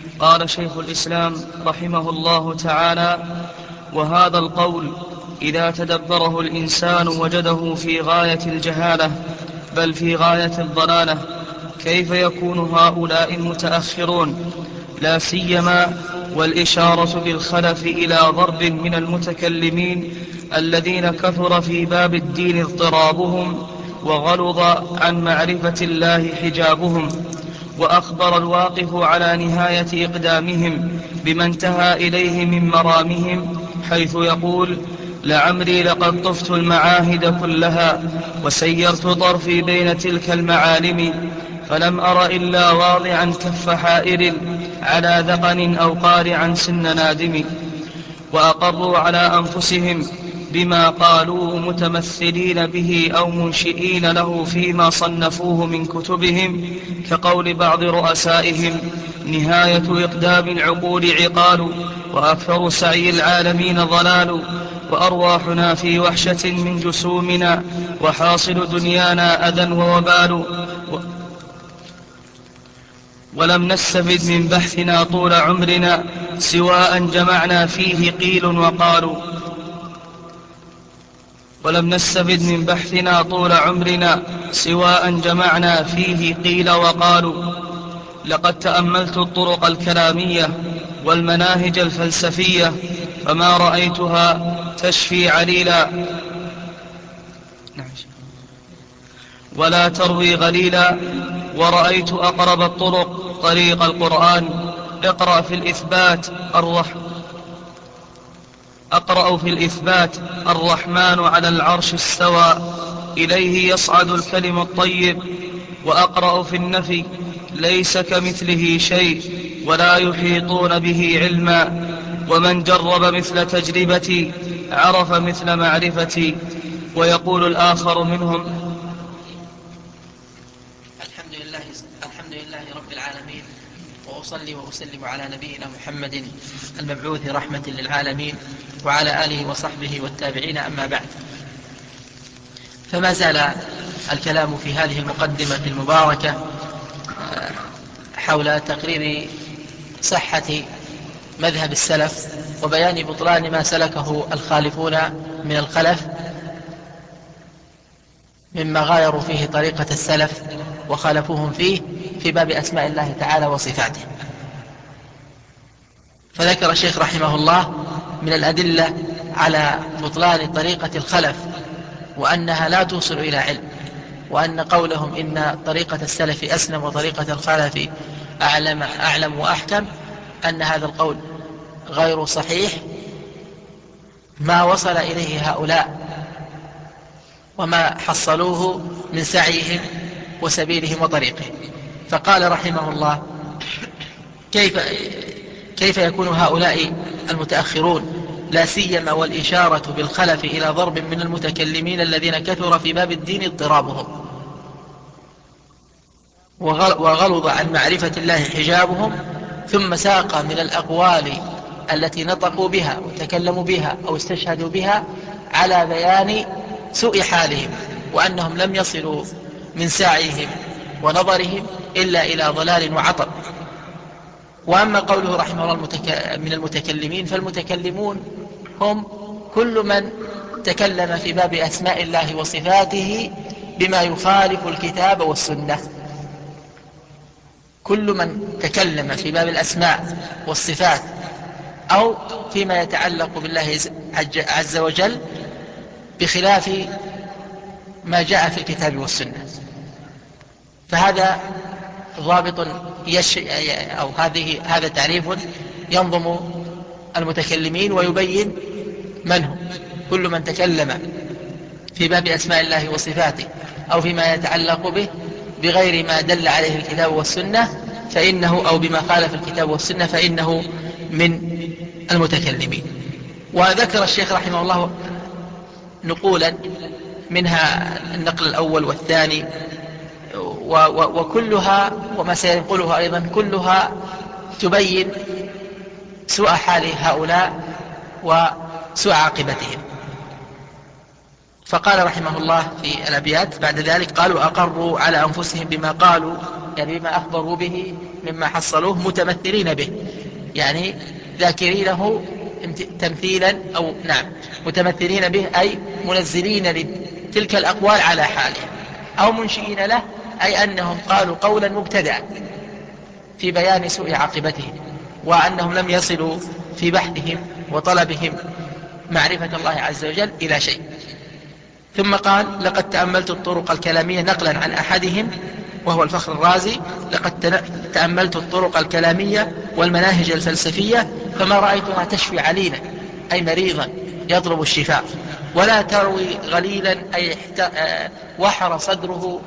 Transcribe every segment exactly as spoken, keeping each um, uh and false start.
قال شيخ الإسلام رحمه الله تعالى: وهذا القول إذا تدبره الإنسان وجده في غاية الجهالة، بل في غاية الضلالة. كيف يكون هؤلاء المتأخرون، لا سيما والإشارة بالخلف إلى ضرب من المتكلمين الذين كثر في باب الدين اضطرابهم، وغلظ عن معرفة الله حجابهم، وأخبر الواقف على نهاية إقدامهم بما انتهى إليه من مرامهم، حيث يقول: لعمري لقد طفت المعاهد كلها وسيرت طرفي بين تلك المعالم، فلم أر إلا واضعا كف حائر على ذقن أو قارعا سن نادم. وأقروا على أنفسهم بما قالوه متمثلين به أو منشئين له فيما صنفوه من كتبهم، كقول بعض رؤسائهم: نهاية إقدام العقول عقال، وأكثر سعي العالمين ضلال، وأرواحنا في وحشة من جسومنا، وحاصل دنيانا أذى ووبال، و ولم نستفد من بحثنا طول عمرنا سوى أن جمعنا فيه قيل وقالوا ولم نستفد من بحثنا طول عمرنا سوى أن جمعنا فيه قيل وقالوا. لقد تأملت الطرق الكلامية والمناهج الفلسفية فما رأيتها تشفي عليلا ولا تروي غليلا، ورأيت أقرب الطرق طريق القرآن. اقرأ في الإثبات الرح أقرأ في الإثبات الرحمن على العرش استوى، إليه يصعد الكلم الطيب. وأقرأ في النفي ليس كمثله شيء ولا يحيطون به علما، ومن جرب مثل تجربتي عرف مثل معرفتي. ويقول الآخر منهم: الحمد لله, الحمد لله رب العالمين، وأصلي وأسلم على نبينا محمد المبعوث رحمة للعالمين، وعلى آله وصحبه والتابعين، أما بعد. فما زال الكلام في هذه المقدمة المباركة حول تقرير صحة مذهب السلف وبيان بطلان ما سلكه الخالفون من الخلف مما غايروا فيه طريقة السلف وخالفوهم فيه في باب أسماء الله تعالى وصفاته. فذكر الشيخ رحمه الله من الأدلة على بطلان طريقة الخلف وأنها لا توصل إلى علم، وأن قولهم إن طريقة السلف أسلم وطريقة الخلف أعلم, أعلم وأحكم، أن هذا القول غير صحيح. ما وصل إليه هؤلاء وما حصلوه من سعيهم وسبيلهم وطريقهم. فقال رحمه الله: كيف, كيف يكون هؤلاء المتأخرون، لا سيما والإشارة بالخلف إلى ضرب من المتكلمين الذين كثر في باب الدين اضطرابهم، وغلظ عن معرفة الله حجابهم، ثم ساق من الأقوال التي نطقوا بها وتكلموا بها أو استشهدوا بها على بيان سوء حالهم، وأنهم لم يصلوا من سعيهم ونظرهم إلا إلى ضلال وعطب. وأما قوله رحمه الله المتك... من المتكلمين، فالمتكلمون هم كل من تكلم في باب أسماء الله وصفاته بما يخالف الكتاب والسنة. كل من تكلم في باب الأسماء والصفات أو فيما يتعلق بالله عز وجل بخلاف ما جاء في الكتاب والسنة، فهذا ضابط يش... أو هذه هذا تعريف ينظم المتكلمين ويبين من هم. كل من تكلم في باب أسماء الله وصفاته أو فيما يتعلق به بغير ما دل عليه الكتاب والسنة فإنه أو بما خالف الكتاب والسنة فإنه من المتكلمين. وذكر الشيخ رحمه الله نقولا منها النقل الأول والثاني، وكلها وما سينقلها أيضا كلها تبين سوء حال هؤلاء وسوء عاقبتهم. فقال رحمه الله في الأبيات بعد ذلك: قالوا أقروا على أنفسهم بما قالوا يعني بما أخبروا به مما حصلوه متمثلين به، يعني ذاكرينه تمثيلا، أو نعم متمثلين به أي منزلين لتلك الأقوال على حاله، أو منشئين له أي أنهم قالوا قولا مبتدأ في بيان سوء عاقبتهم، وأنهم لم يصلوا في بحثهم وطلبهم معرفة الله عز وجل إلى شيء. ثم قال: لقد تأملت الطرق الكلامية، نقلا عن أحدهم وهو الفخر الرازي: لقد تأملت الطرق الكلامية والمناهج الفلسفية فما رأيتها تشفي عليلا أي مريضا يطلب الشفاء، ولا تروي غليلا أي وحر صدره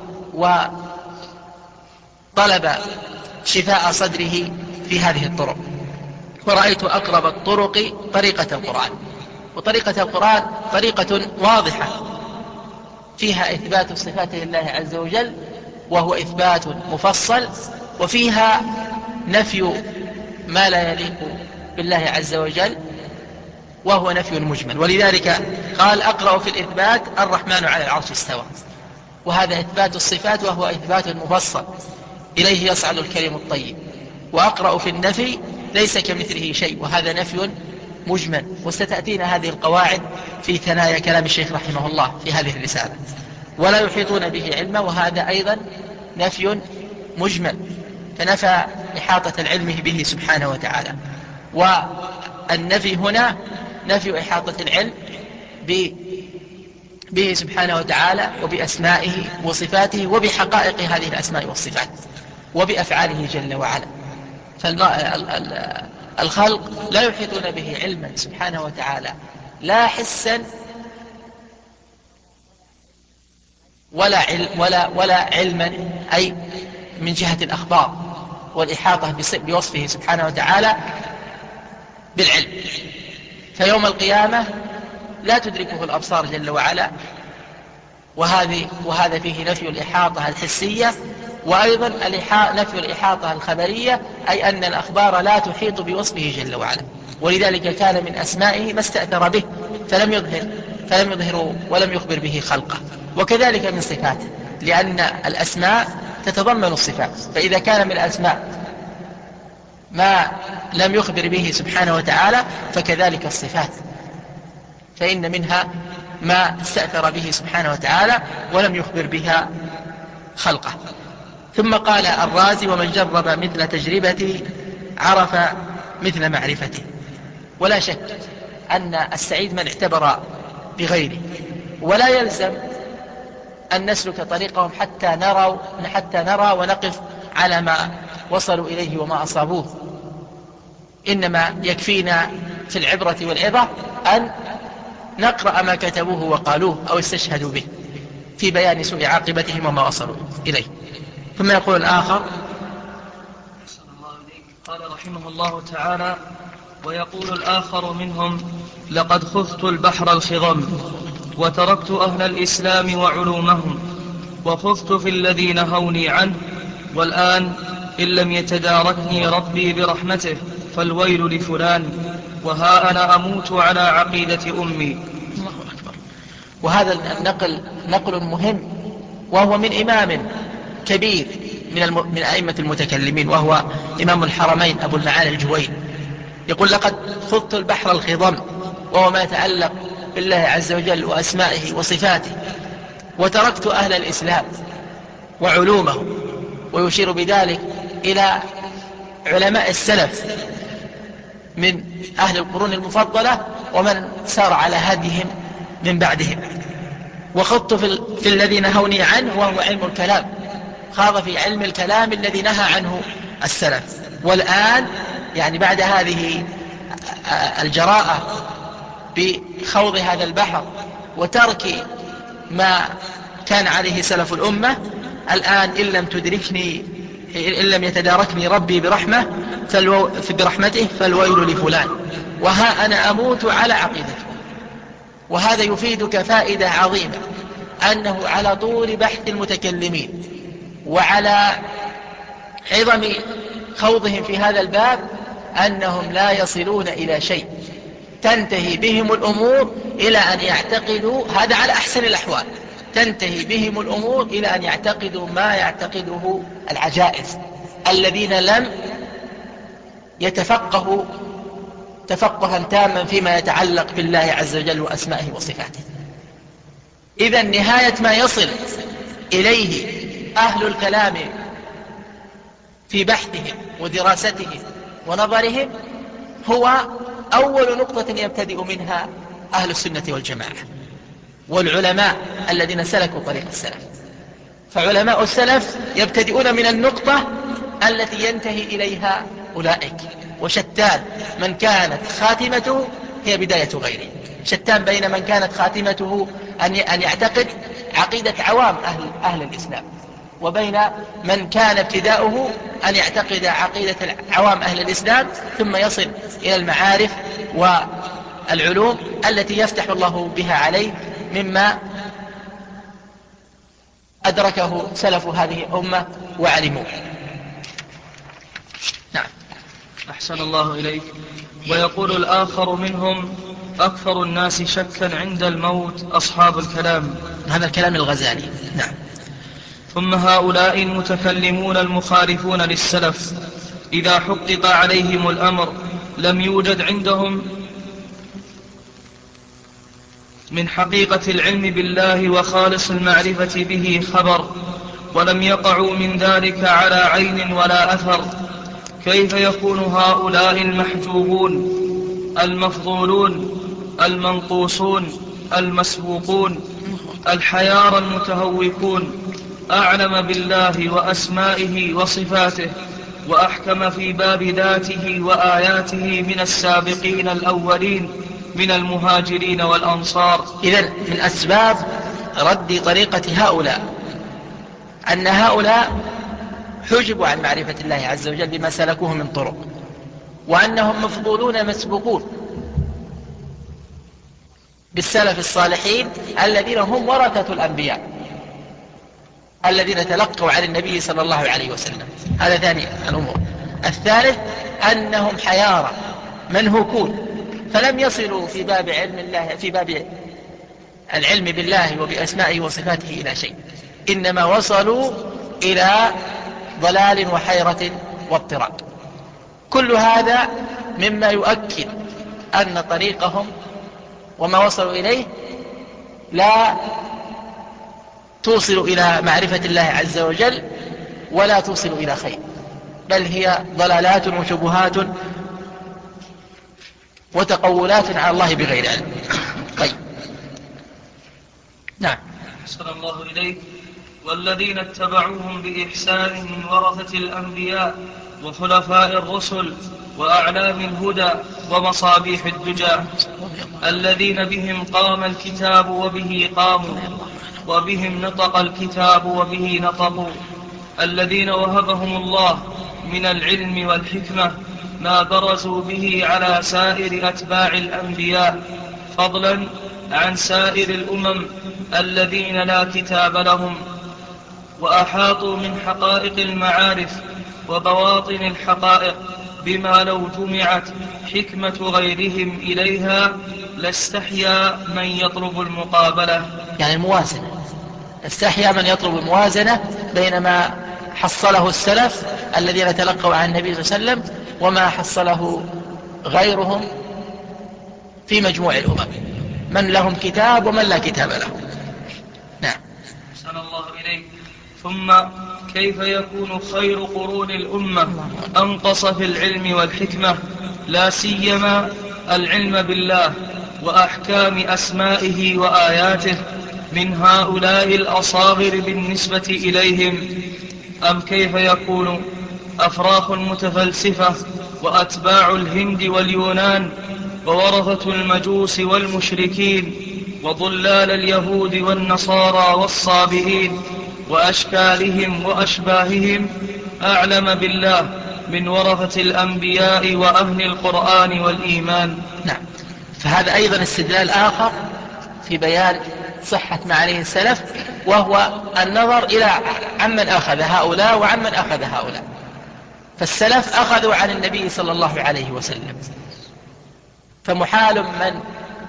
وطلب شفاء صدره في هذه الطرق. ورأيت أقرب الطرق طريقة القرآن، وطريقة القرآن طريقة واضحة فيها إثبات صفات لله عز وجل وهو إثبات مفصل، وفيها نفي ما لا يليق بالله عز وجل وهو نفي مجمل. ولذلك قال: أقرأ في الإثبات الرحمن على العرش استوى، وهذا إثبات الصفات وهو إثبات مفصل إليه يصعد الكلم الطيب. وأقرأ في النفي ليس كمثله شيء، وهذا نفي مجمل. وستأتينا هذه القواعد في ثنايا كلام الشيخ رحمه الله في هذه الرسالة. ولا يحيطون به علما، وهذا أيضا نفي مجمل، فنفى إحاطة العلم به سبحانه وتعالى. والنفي هنا نفي إحاطة العلم به سبحانه وتعالى وبأسمائه وصفاته وبحقائق هذه الأسماء والصفات وبأفعاله جل وعلا. فالخلق لا يحيطون به علما سبحانه وتعالى، لا حسا ولا علم ولا ولا علما، أي من جهة الأخبار والإحاطة بوصفه سبحانه وتعالى بالعلم. فيوم القيامة لا تدركه الأبصار جل وعلا، وهذه وهذا فيه نفي الإحاطة الحسية، وأيضا نفي الإحاطة الخبرية، أي أن الأخبار لا تحيط بوصفه جل وعلا. ولذلك كان من أسمائه ما استأثر به فلم يظهر فلم يظهر ولم يخبر به خلقه. وكذلك من صفاته، لأن الأسماء تتضمن الصفات، فإذا كان من الأسماء ما لم يخبر به سبحانه وتعالى فكذلك الصفات، فإن منها ما استأثر به سبحانه وتعالى ولم يخبر بها خلقه. ثم قال الرازي: ومن جرب مثل تجربتي عرف مثل معرفتي. ولا شك أن السعيد من اعتبر بغيره، ولا يلزم أن نسلك طريقهم حتى نرى حتى نرى ونقف على ما وصلوا إليه وما أصابوه. إنما يكفينا في العبرة والعظة أن نقرأ ما كتبوه وقالوه أو استشهدوا به في بيان سوء عاقبتهم وما وصلوا إليه. ثم يقول الآخر: قال رحمه الله تعالى: ويقول الآخر منهم: لقد خذت البحر الخضم وتركت أهل الإسلام وعلومهم، وخذت في الذي نهوني عنه، والآن إن لم يتداركني ربي برحمته فالويل لفلان، وها أنا أموت على عقيدة أمي. الله أكبر. وهذا النقل نقل مهم، وهو من إمام كبير من, الم... من أئمة المتكلمين، وهو إمام الحرمين أبو المعالي الجويني. يقول: لقد خضت البحر الخضم، وهو ما يتعلق بالله عز وجل وأسمائه وصفاته، وتركت أهل الإسلام وعلومه. ويشير بذلك إلى علماء السلف من أهل القرون المفضلة ومن سار على هديهم من بعدهم. وخضت في, في الذي نهوني عنه، وهو علم الكلام، خاض في علم الكلام الذي نهى عنه السلف. والآن يعني بعد هذه الجراءة بخوض هذا البحر وترك ما كان عليه سلف الأمة، الآن إن لم تدركني إن لم يتداركني ربي برحمة فالو... برحمته فالويل لفلان، وها أنا أموت على عقيدته. وهذا يفيدك فائدة عظيمة، أنه على طول بحث المتكلمين وعلى عظم خوضهم في هذا الباب أنهم لا يصلون إلى شيء، تنتهي بهم الأمور إلى أن يعتقدوا هذا على أحسن الأحوال، تنتهي بهم الأمور إلى أن يعتقدوا ما يعتقده العجائز الذين لم يتفقهوا تفقها تاما فيما يتعلق بالله عز وجل وأسمائه وصفاته. إذا نهاية ما يصل إليه أهل الكلام في بحثهم ودراستهم ونظرهم هو أول نقطة يبتدئ منها أهل السنة والجماعة والعلماء الذين سلكوا طريق السلف. فعلماء السلف يبتدئون من النقطة التي ينتهي إليها أولئك، وشتان من كانت خاتمته هي بداية غيره. شتان بين من كانت خاتمته أن يعتقد عقيدة عوام أهل, أهل الإسلام، وبين من كان ابتداؤه أن يعتقد عقيدة عوام أهل الإسلام ثم يصل إلى المعارف والعلوم التي يفتح الله بها عليه مما أدركه سلف هذه الأمة وعلموه. نعم. أحسن الله إليك. ويقول الآخر منهم: أكثر الناس شكا عند الموت أصحاب الكلام. هذا الكلام الغزالي. نعم. ثم هؤلاء المتكلمون المخالفون للسلف إذا حقق عليهم الأمر لم يوجد عندهم من حقيقة العلم بالله وخالص المعرفة به خبر، ولم يقعوا من ذلك على عين ولا أثر. كيف يكون هؤلاء المحجوبون المفضولون المنقوصون المسبوقون الحيار المتهوكون أعلم بالله وأسمائه وصفاته وأحكم في باب ذاته وآياته من السابقين الأولين من المهاجرين والأنصار؟ إذن من أسباب رد طريقة هؤلاء أن هؤلاء حجبوا عن معرفة الله عز وجل بما سلكوه من طرق، وأنهم مفضولون مسبوقون بالسلف الصالحين الذين هم ورثة الأنبياء الذين تلقوا عن النبي صلى الله عليه وسلم. هذا ثاني الأمور. الثالث أنهم حيارى منهوكون، فلم يصلوا في باب علم الله في باب العلم بالله وبأسمائه وصفاته إلى شيء، إنما وصلوا إلى ضلال وحيرة واضطراب. كل هذا مما يؤكد أن طريقهم وما وصلوا إليه لا توصل إلى معرفة الله عز وجل ولا توصل إلى خير، بل هي ضلالات وشبهات وتقولات على الله بغير علم. طيب. نعم. أحسن الله إليك. والذين اتبعوهم بإحسان من ورثة الأنبياء وخلفاء الرسل وأعلام الهدى ومصابيح الدجى الذين بهم قام الكتاب وبه قاموا وبهم نطق الكتاب وبه نطقوا، الذين وهبهم الله من العلم والحكمة ما برزوا به على سائر أتباع الأنبياء، فضلا عن سائر الأمم الذين لا كتاب لهم، وأحاطوا من حقائق المعارف وبواطن الحقائق بما لو جمعت حكمة غيرهم إليها لاستحيا من يطلب المقابلة، يعني الموازنة. استحيا من يطلب الموازنة بين ما حصله السلف الذين تلقوا عن النبي صلى الله عليه وسلم وما حصله غيرهم في مجموع الأمم، من لهم كتاب ومن لا كتاب لهم. نعم. أحسن الله إليك. ثم كيف يكون خير قرون الأمة أنقص في العلم والحكمة، لا سيما العلم بالله وأحكام أسمائه وآياته، من هؤلاء الأصاغر بالنسبة إليهم؟ أم كيف يكون أفراخ متفلسفة وأتباع الهند واليونان وورثة المجوس والمشركين وضلال اليهود والنصارى والصابئين وأشكالهم وأشباههم أعلم بالله من ورثة الأنبياء وأهل القرآن والإيمان؟ نعم. فهذا أيضا استدلال آخر في بيان صحة ما عليه السلف، وهو النظر إلى عمن أخذ هؤلاء وعمن أخذ هؤلاء. فالسلف أخذوا عن النبي صلى الله عليه وسلم، فمحال من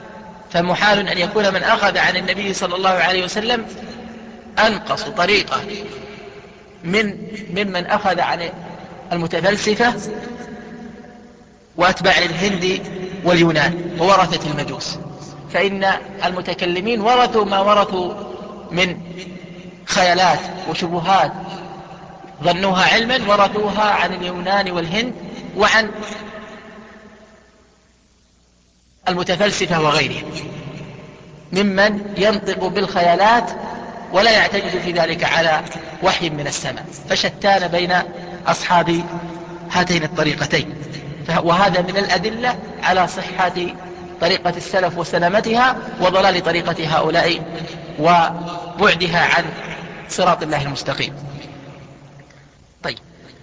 فمحال أن يكون من أخذ عن النبي صلى الله عليه وسلم أنقص طريقة من ممن أخذ عن المتفلسفة وأتباع الهند واليونان وورثة المجوس. فإن المتكلمين ورثوا ما ورثوا من خيالات وشبهات ظنوها علما، ورثوها عن اليونان والهند وعن المتفلسفة وغيرهم ممن ينطق بالخيالات ولا يعتمد في ذلك على وحي من السماء. فشتان بين أصحاب هاتين الطريقتين، وهذا من الأدلة على صحة طريقة السلف وسلامتها، وضلال طريقة هؤلاء وبعدها عن صراط الله المستقيم. طيب،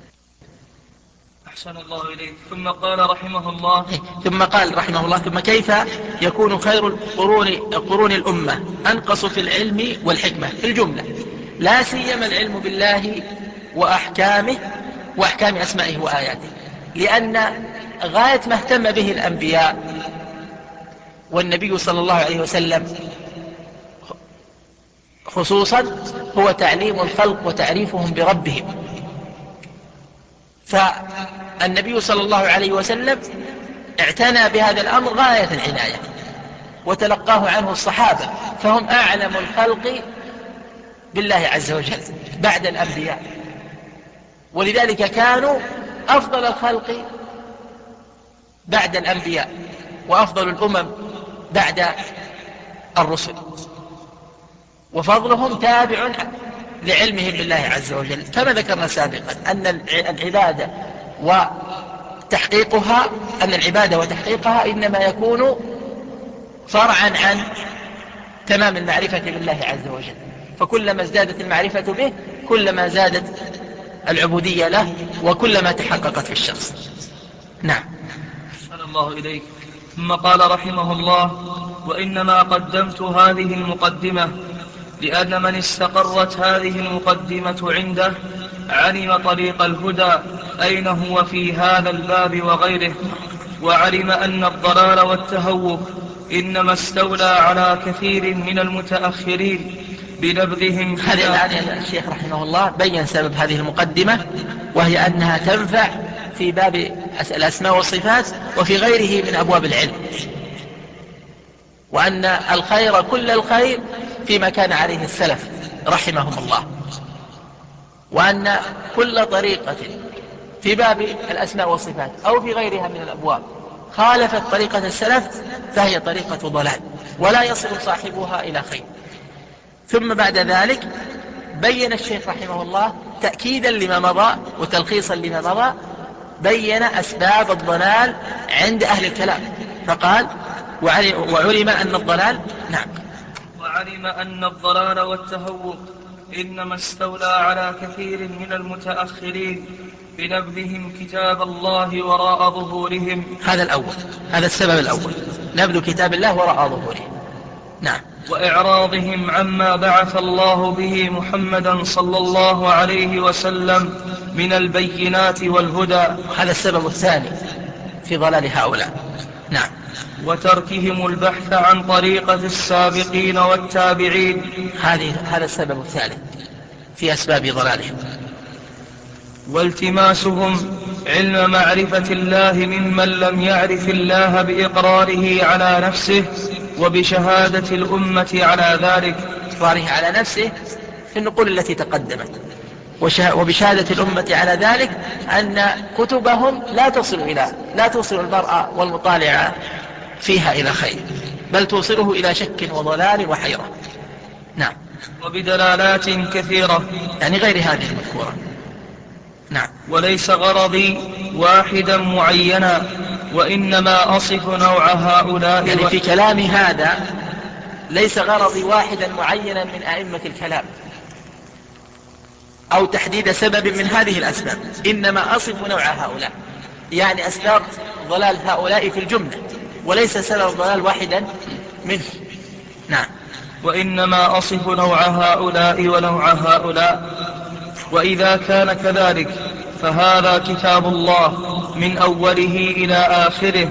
أحسن الله إليك. ثم قال رحمه الله ثم قال رحمه الله ثم كيف يكون خير القرون قرون الأمة أنقص في العلم والحكمة في الجملة، لا سيما العلم بالله وأحكامه وأحكام أسمائه وآياته، لأن غاية ما اهتم به الأنبياء والنبي صلى الله عليه وسلم خصوصا هو تعليم الخلق وتعريفهم بربهم. فالنبي صلى الله عليه وسلم اعتنى بهذا الأمر غاية العناية، وتلقاه عنه الصحابة، فهم أعلم الخلق بالله عز وجل بعد الأنبياء، ولذلك كانوا أفضل الخلق بعد الأنبياء وأفضل الأمم بعد الرسل، وفضلهم تابع لعلمهم بالله عز وجل. كما ذكرنا سابقا أن العبادة وتحقيقها أن العبادة وتحقيقها إنما يكون فرعا عن تمام المعرفة بالله عز وجل، فكلما ازدادت المعرفة به كلما زادت العبودية له وكلما تحققت في الشخص. نعم. أحسن الله إليك. ثم قال رحمه الله: وإنما قدمت هذه المقدمة لأن من استقرت هذه المقدمة عنده علم طريق الهدى أين هو في هذا الباب وغيره، وعلم أن الضلال والتهوك إنما استولى على كثير من المتأخرين بنبذهم. هذا الآن الشيخ رحمه الله بيّن سبب هذه المقدمة، وهي أنها تنفع في باب الأسماء والصفات وفي غيره من أبواب العلم، وأن الخير كل الخير فيما كان عليه السلف رحمهم الله، وأن كل طريقة في باب الأسماء والصفات أو في غيرها من الأبواب خالفت طريقة السلف فهي طريقة ضلال ولا يصل صاحبها إلى خير. ثم بعد ذلك بين الشيخ رحمه الله تأكيدا لما مضى وتلخيصا لما مضى، بين أسباب الضلال عند أهل الكلام فقال: وعلم أن الضلال نعم وعلم أن الضلال والتهوك إنما استولى على كثير من المتأخرين بنبذهم كتاب الله وراء ظهورهم. هذا الأول، هذا السبب الأول، نبذ كتاب الله وراء ظهورهم. نعم. وإعراضهم عما بعث الله به محمدا صلى الله عليه وسلم من البينات والهدى. هذا السبب الثاني في ضلال هؤلاء. نعم. وتركهم البحث عن طريقة السابقين والتابعين. هذه هذا السبب الثالث في أسباب ضلالهم. والتماسهم علم معرفة الله ممن لم يعرف الله بإقراره على نفسه وبشهادة الأمة على ذلك. إقراره على نفسه في النقول التي تقدمت، وبشهادة الأمة على ذلك أن كتبهم لا تصل إلى لا توصل المرأة والمطالع فيها إلى خير، بل توصله إلى شك وضلال وحيرة. نعم. وبدلالات كثيرة، يعني غير هذه المذكورة. نعم. وليس غرضي واحدا معينا، وإنما أصف نوع هؤلاء. يعني في كلام هذا ليس غرضي واحدا معينا من أئمة الكلام أو تحديد سبب من هذه الأسباب، إنما أصف نوع هؤلاء، يعني أسباب ضلال هؤلاء في الجملة، وليس سبب ضلال واحدا منه. نعم. وإنما أصف نوع هؤلاء ونوع هؤلاء. وإذا كان كذلك فهذا كتاب الله من أوله إلى آخره،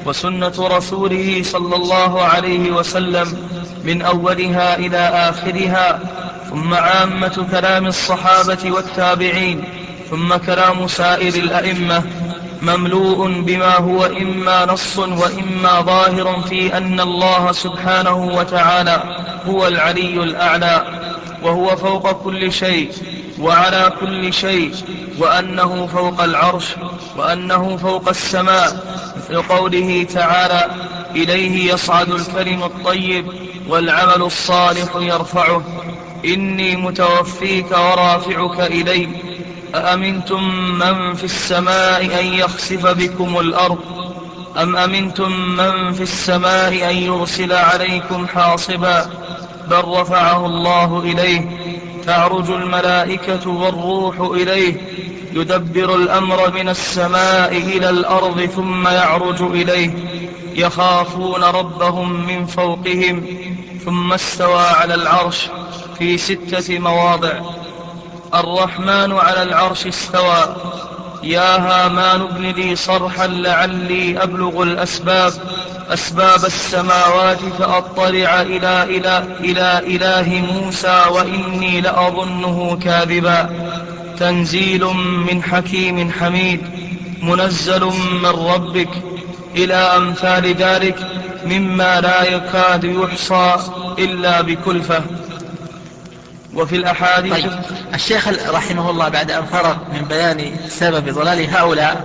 وسنة رسوله صلى الله عليه وسلم من أولها إلى آخرها، ثم عامة كلام الصحابة والتابعين، ثم كلام سائر الأئمة، مملوء بما هو إما نص وإما ظاهر في أن الله سبحانه وتعالى هو العلي الأعلى، وهو فوق كل شيء وعلى كل شيء، وأنه فوق العرش، وأنه فوق السماء، مثل قوله تعالى: إليه يصعد الكلم الطيب والعمل الصالح يرفعه، إني متوفيك ورافعك إلي، أأمنتم من في السماء أن يخسف بكم الأرض أم أمنتم من في السماء أن يرسل عليكم حاصبا، بل رفعه الله إليه، تعرج الملائكة والروح إليه، يدبر الأمر من السماء إلى الأرض ثم يعرج إليه، يخافون ربهم من فوقهم، ثم استوى على العرش في ستة مواضع. الرحمن على العرش استوى. يا هامان ابن لي صرحا لعلي أبلغ الأسباب أسباب السماوات فأطلع إلى, إلى, إلى إله موسى وإني لأظنه كاذبا. تنزيل من حكيم حميد، منزل من ربك، إلى أمثال ذلك مما لا يكاد يحصى إلا بكلفة. وفي الأحاديث. طيب، الشيخ رحمه الله بعد أن فرغ من بيان سبب ضلال هؤلاء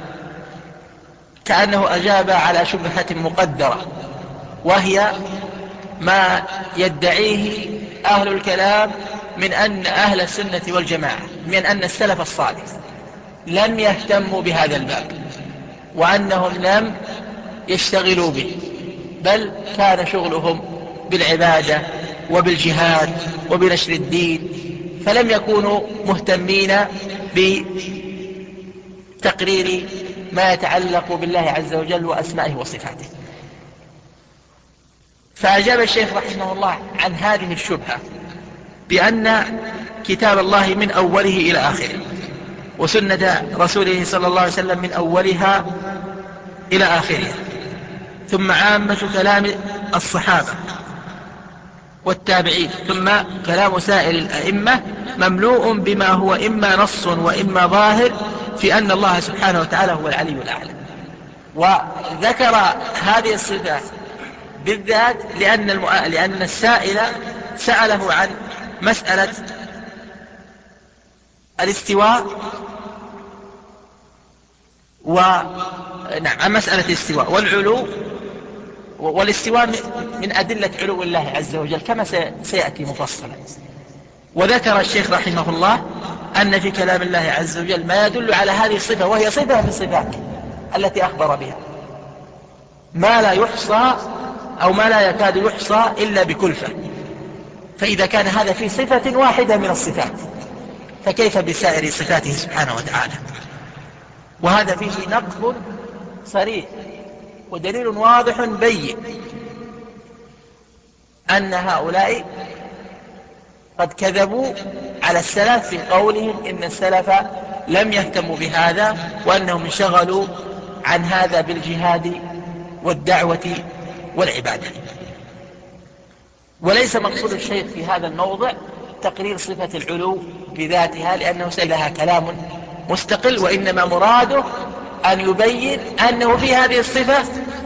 كأنه أجاب على شبهة مقدرة، وهي ما يدعيه أهل الكلام من أن أهل السنة والجماعة، من أن السلف الصالح لم يهتموا بهذا الباب، وأنهم لم يشتغلوا به، بل كان شغلهم بالعبادة وبالجهاد وبنشر الدين، فلم يكونوا مهتمين بتقرير ما يتعلق بالله عز وجل وأسمائه وصفاته. فأجاب الشيخ رحمه الله عن هذه الشبهة بأن كتاب الله من أوله إلى آخره، وسنة رسوله صلى الله عليه وسلم من أولها إلى آخرها، ثم عامة كلام الصحابة والتابعين، ثم كلام سائر الأئمة، مملوء بما هو إما نص وإما ظاهر في أن الله سبحانه وتعالى هو العلي الأعلى. وذكر هذه الصفات بالذات لأن, المؤ... لأن السائل سأله عن مسألة الاستواء و... نعم عن مسألة الاستواء والعلو، والاستواء من أدلة علو الله عز وجل كما سيأتي مفصلا. وذكر الشيخ رحمه الله أن في كلام الله عز وجل ما يدل على هذه الصفة، وهي صفة من صفاته التي أخبر بها، ما لا يحصى أو ما لا يكاد يحصى إلا بكلفة. فإذا كان هذا في صفة واحدة من الصفات فكيف بسائر صفاته سبحانه وتعالى؟ وهذا فيه نقض صريح ودليل واضح بين أن هؤلاء قد كذبوا على السلف في قولهم إن السلف لم يهتموا بهذا، وأنهم انشغلوا عن هذا بالجهاد والدعوة والعبادة. وليس مقصود الشيخ في هذا الموضع تقرير صفة العلو بذاتها، لأنه سيلها كلام مستقل، وإنما مراده أن يبين أنه في هذه الصفة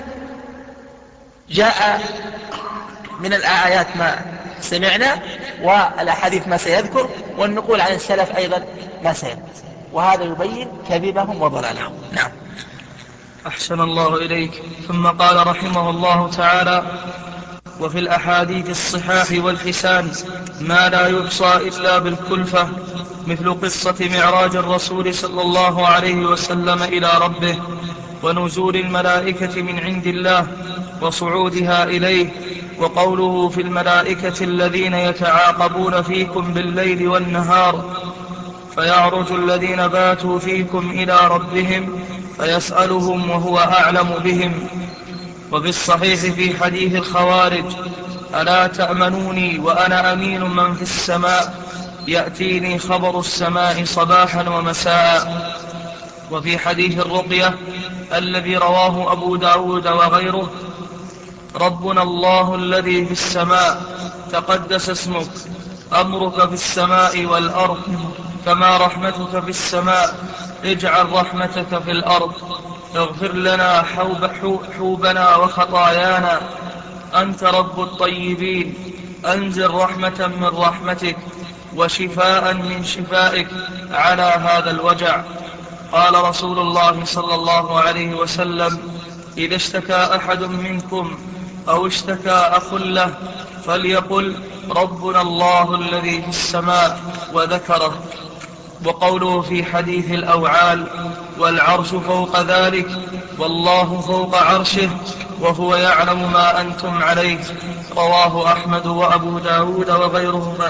جاء من الآيات ما سمعنا، والأحاديث ما سيذكر، والنقول عن السلف أيضا ما سيذكر، وهذا يبين كذبهم وضلالهم. نعم. أحسن الله إليك. ثم قال رحمه الله تعالى: وفي الأحاديث الصحاح والحسان ما لا يحصى إلا بالكلفة، مثل قصة معراج الرسول صلى الله عليه وسلم إلى ربه، ونزول الملائكة من عند الله، وصعودها إليه، وقوله في الملائكة الذين يتعاقبون فيكم بالليل والنهار، فيعرج الذين باتوا فيكم إلى ربهم فيسألهم وهو أعلم بهم. وفي الصحيح في حديث الخوارج: ألا تأمنوني وأنا أمين من في السماء، يأتيني خبر السماء صباحا ومساء. وفي حديث الرقية الذي رواه أبو داود وغيره: ربنا الله الذي في السماء تقدس اسمك، أمرك في السماء والأرض، كما رحمتك في السماء اجعل رحمتك في الأرض، اغفر لنا حوب حوبنا وخطايانا، أنت رب الطيبين، أنزل رحمة من رحمتك وشفاء من شفائك على هذا الوجع. قال رسول الله صلى الله عليه وسلم: إذا اشتكى أحد منكم أو اشتكى أخ له فليقل ربنا الله الذي في السماء وذكره. وقوله في حديث الأوعال: والعرش فوق ذلك، والله فوق عرشه، وهو يعلم ما أنتم عليه، رواه أحمد وأبو داود وغيرهما.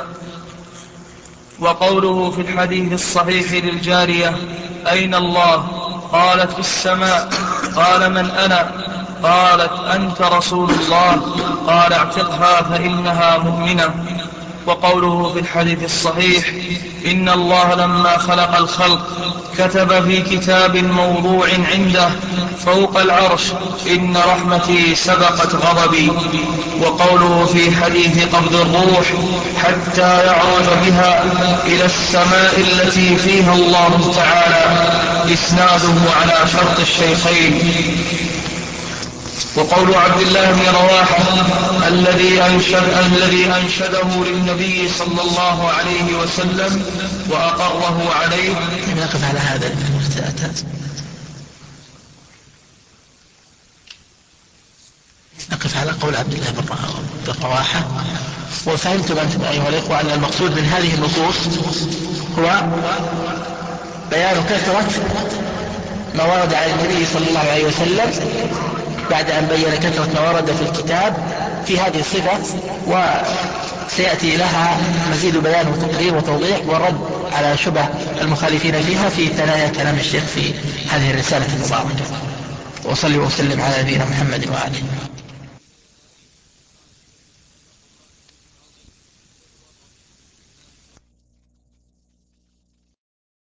وقوله في الحديث الصحيح للجارية: أين الله؟ قالت: في السماء. قال: من أنا؟ قالت: أنت رسول الله. قال: اعتقها فإنها مؤمنة. وقوله في الحديث الصحيح: إن الله لما خلق الخلق كتب في كتاب موضوع عنده فوق العرش: إن رحمتي سبقت غضبي. وقوله في حديث قبض الروح: حتى يعرج بها إلى السماء التي فيها الله تعالى، إسناده على شرط الشيخين. وقول عبد الله بن رواحة الذي أنشد الذي أنشده للنبي صلى الله عليه وسلم وأقره عليه. نقف على هذا نقف على قول عبد الله بن رواحة. وفهمتم أنتم أيها الإخوة أن المقصود من هذه النصوص هو بيان كثرة ما ورد عن النبي صلى الله عليه وسلم بعد أن بين كثرة ما ورد في الكتاب في هذه الصفة، وسيأتي لها مزيد بيان وتقرير وتوضيح والرد على شبه المخالفين فيها في ثنايا كلام الشيخ في هذه الرسالة المباركة. وصلي وسلم على نبينا محمد وآله.